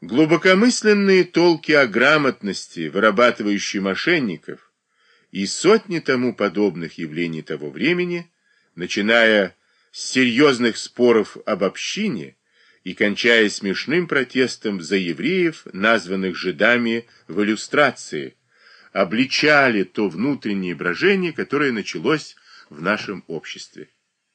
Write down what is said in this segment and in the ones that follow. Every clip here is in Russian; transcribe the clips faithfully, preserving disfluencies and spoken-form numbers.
Глубокомысленные толки о грамотности, вырабатывающей мошенников, и сотни тому подобных явлений того времени, начиная с серьезных споров об общине и кончая смешным протестом за евреев, названных жидами в иллюстрации, обличали то внутреннее брожение, которое началось в нашем обществе.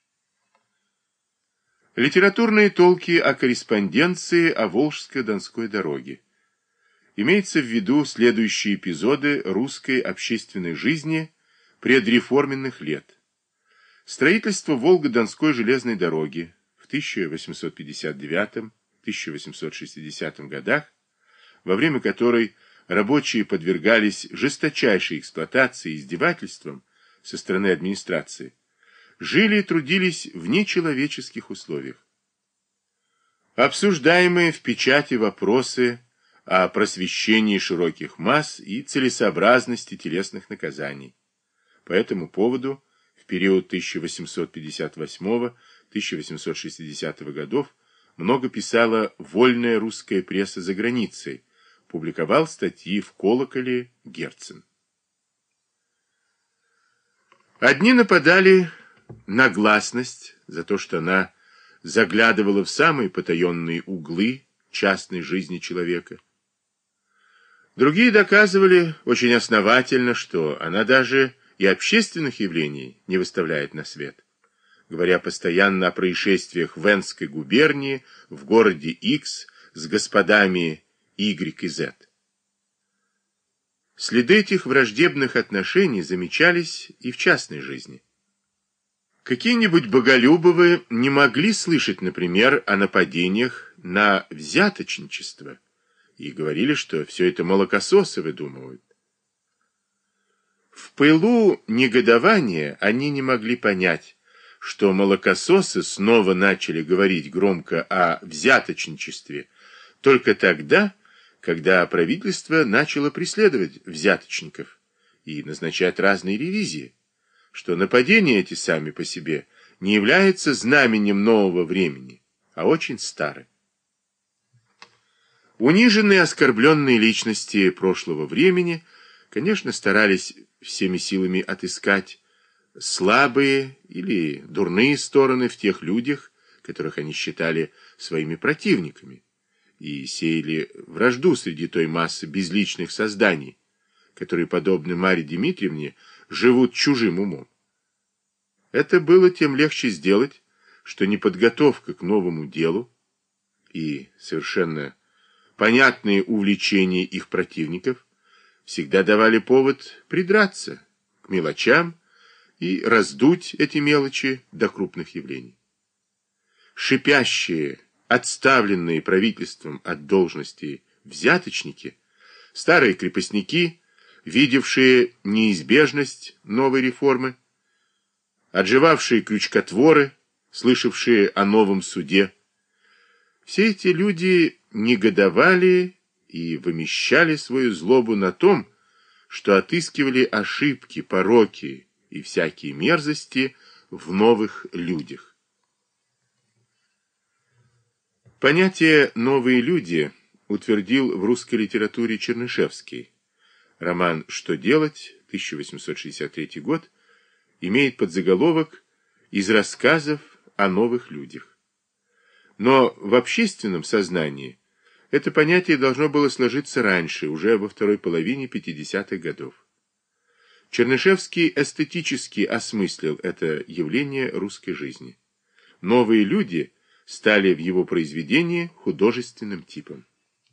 Литературные толки о корреспонденции о Волжско-Донской дороге. Имеется в виду следующие эпизоды русской общественной жизни предреформенных лет. Строительство Волго-Донской железной дороги в тысяча восемьсот пятьдесят девятом — тысяча восемьсот шестидесятом годах, во время которой рабочие подвергались жесточайшей эксплуатации и издевательствам со стороны администрации, жили и трудились в нечеловеческих условиях. Обсуждаемые в печати вопросы о просвещении широких масс и целесообразности телесных наказаний. По этому поводу в период тысяча восемьсот пятьдесят восьмого — тысяча восемьсот шестидесятого годов много писала вольная русская пресса за границей, публиковал статьи в «Колоколе» Герцен. Одни нападали на гласность за то, что она заглядывала в самые потаенные углы частной жизни человека. Другие доказывали очень основательно, что она даже и общественных явлений не выставляет на свет, говоря постоянно о происшествиях в Энской губернии, в городе X с господами Y и Z. Следы этих враждебных отношений замечались и в частной жизни. Какие-нибудь боголюбовы не могли слышать, например, о нападениях на взяточничество и говорили, что все это молокососы выдумывают. В пылу негодования они не могли понять, что молокососы снова начали говорить громко о взяточничестве только тогда, когда правительство начало преследовать взяточников и назначать разные ревизии, что нападения эти сами по себе не являются знаменем нового времени, а очень стары. Униженные, оскорбленные личности прошлого времени, конечно, старались всеми силами отыскать слабые или дурные стороны в тех людях, которых они считали своими противниками, и сеяли вражду среди той массы безличных созданий, которые, подобно Марье Дмитриевне, живут чужим умом. Это было тем легче сделать, что неподготовка к новому делу и совершенно понятные увлечения их противников всегда давали повод придраться к мелочам и раздуть эти мелочи до крупных явлений. Шипящие, отставленные правительством от должности взяточники, старые крепостники, видевшие неизбежность новой реформы, отживавшие крючкотворы, слышавшие о новом суде, все эти люди негодовали и вымещали свою злобу на том, что отыскивали ошибки, пороки и всякие мерзости в новых людях. Понятие «новые люди» утвердил в русской литературе Чернышевский. Роман «Что делать?» тысяча восемьсот шестьдесят третий год имеет подзаголовок «Из рассказов о новых людях». Но в общественном сознании это понятие должно было сложиться раньше, уже во второй половине пятидесятых годов. Чернышевский эстетически осмыслил это явление русской жизни. Новые люди стали в его произведении художественным типом.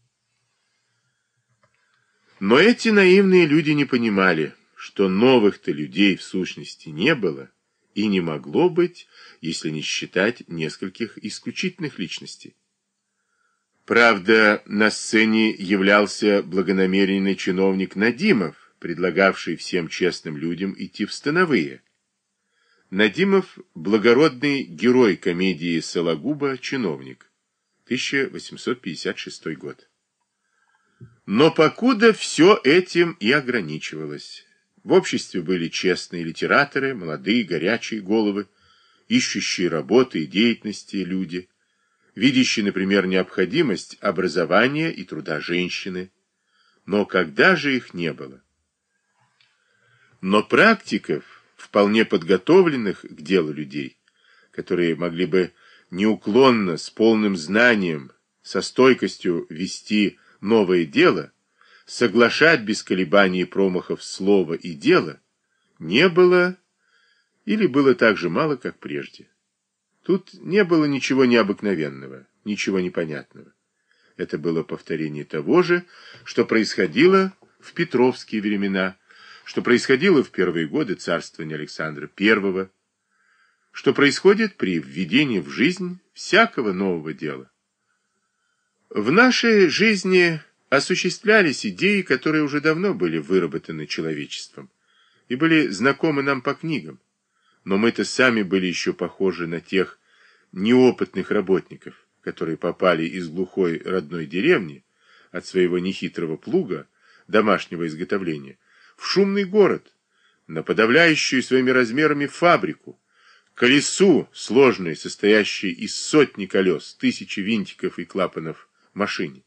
Но эти наивные люди не понимали, что новых-то людей в сущности не было и не могло быть, если не считать нескольких исключительных личностей. Правда, на сцене являлся благонамеренный чиновник Надимов, предлагавший всем честным людям идти в становые. Надимов – благородный герой комедии Сологуба «Чиновник», тысяча восемьсот пятьдесят шестой год. Но покуда все этим и ограничивалось. В обществе были честные литераторы, молодые горячие головы, ищущие работы и деятельности люди, видящий, например, необходимость образования и труда женщины. Но когда же их не было? Но практиков, вполне подготовленных к делу людей, которые могли бы неуклонно, с полным знанием, со стойкостью вести новое дело, соглашать без колебаний и промахов слово и дело, не было или было так же мало, как прежде. Тут не было ничего необыкновенного, ничего непонятного. Это было повторение того же, что происходило в петровские времена, что происходило в первые годы царствования Александра Первого, что происходит при введении в жизнь всякого нового дела. В нашей жизни осуществлялись идеи, которые уже давно были выработаны человечеством и были знакомы нам по книгам, но мы-то сами были еще похожи на тех неопытных работников, которые попали из глухой родной деревни от своего нехитрого плуга, домашнего изготовления, в шумный город, на подавляющую своими размерами фабрику, колесу сложной, состоящей из сотни колес, тысячи винтиков и клапанов машине.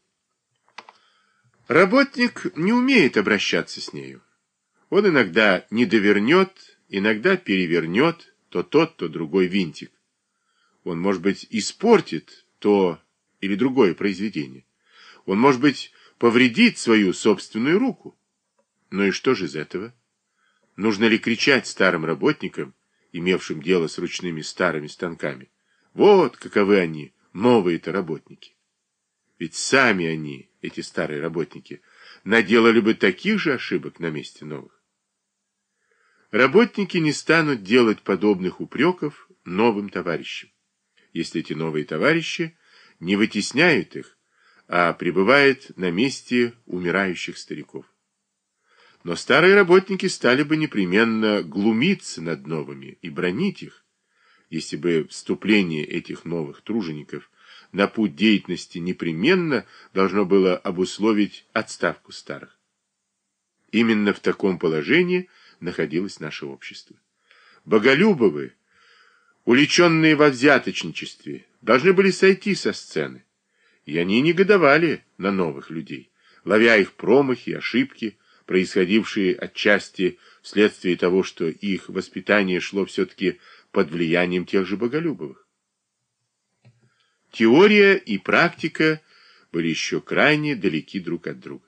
Работник не умеет обращаться с нею. Он иногда недовернет, иногда перевернет то тот, то другой винтик. Он, может быть, испортит то или другое произведение. Он, может быть, повредит свою собственную руку. Ну и что же из этого? Нужно ли кричать старым работникам, имевшим дело с ручными старыми станками? Вот каковы они, новые-то работники. Ведь сами они, эти старые работники, наделали бы таких же ошибок на месте новых. Работники не станут делать подобных упреков новым товарищам, если эти новые товарищи не вытесняют их, а пребывают на месте умирающих стариков. Но старые работники стали бы непременно глумиться над новыми и бранить их, если бы вступление этих новых тружеников на путь деятельности непременно должно было обусловить отставку старых. Именно в таком положении находилось наше общество. Боголюбовы, уличенные во взяточничестве, должны были сойти со сцены, и они негодовали на новых людей, ловя их промахи, ошибки, происходившие отчасти вследствие того, что их воспитание шло все-таки под влиянием тех же Боголюбовых. Теория и практика были еще крайне далеки друг от друга.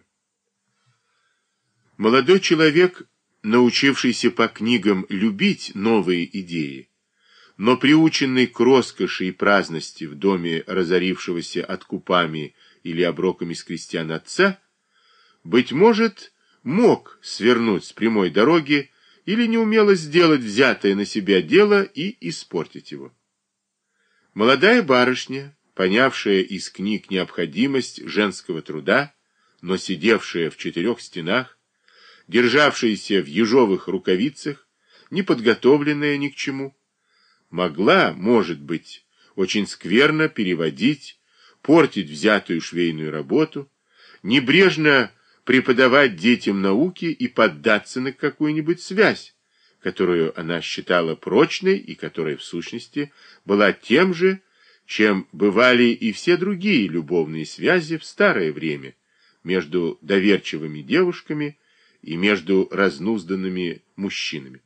Молодой человек, научившийся по книгам любить новые идеи, но приученный к роскоши и праздности в доме разорившегося откупами или оброками с крестьян отца, быть может, мог свернуть с прямой дороги или неумело сделать взятое на себя дело и испортить его. Молодая барышня, понявшая из книг необходимость женского труда, но сидевшая в четырех стенах, державшаяся в ежовых рукавицах, не подготовленная ни к чему, могла, может быть, очень скверно переводить, портить взятую швейную работу, небрежно преподавать детям науки и поддаться на какую-нибудь связь, которую она считала прочной и которая в сущности была тем же, чем бывали и все другие любовные связи в старое время между доверчивыми девушками и между разнузданными мужчинами.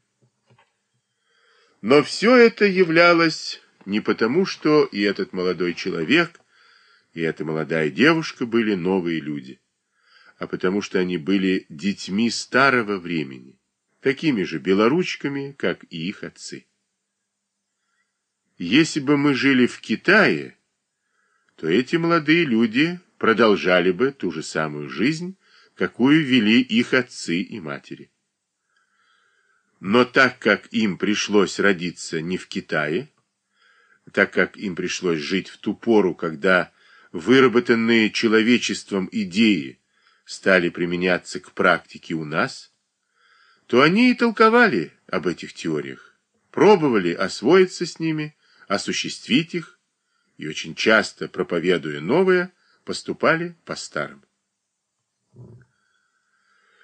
Но все это являлось не потому, что и этот молодой человек, и эта молодая девушка были новые люди, а потому что они были детьми старого времени, такими же белоручками, как и их отцы. Если бы мы жили в Китае, то эти молодые люди продолжали бы ту же самую жизнь, какую вели их отцы и матери. Но так как им пришлось родиться не в Китае, так как им пришлось жить в ту пору, когда выработанные человечеством идеи стали применяться к практике у нас, то они и толковали об этих теориях, пробовали освоиться с ними, осуществить их, и очень часто, проповедуя новое, поступали по-старому.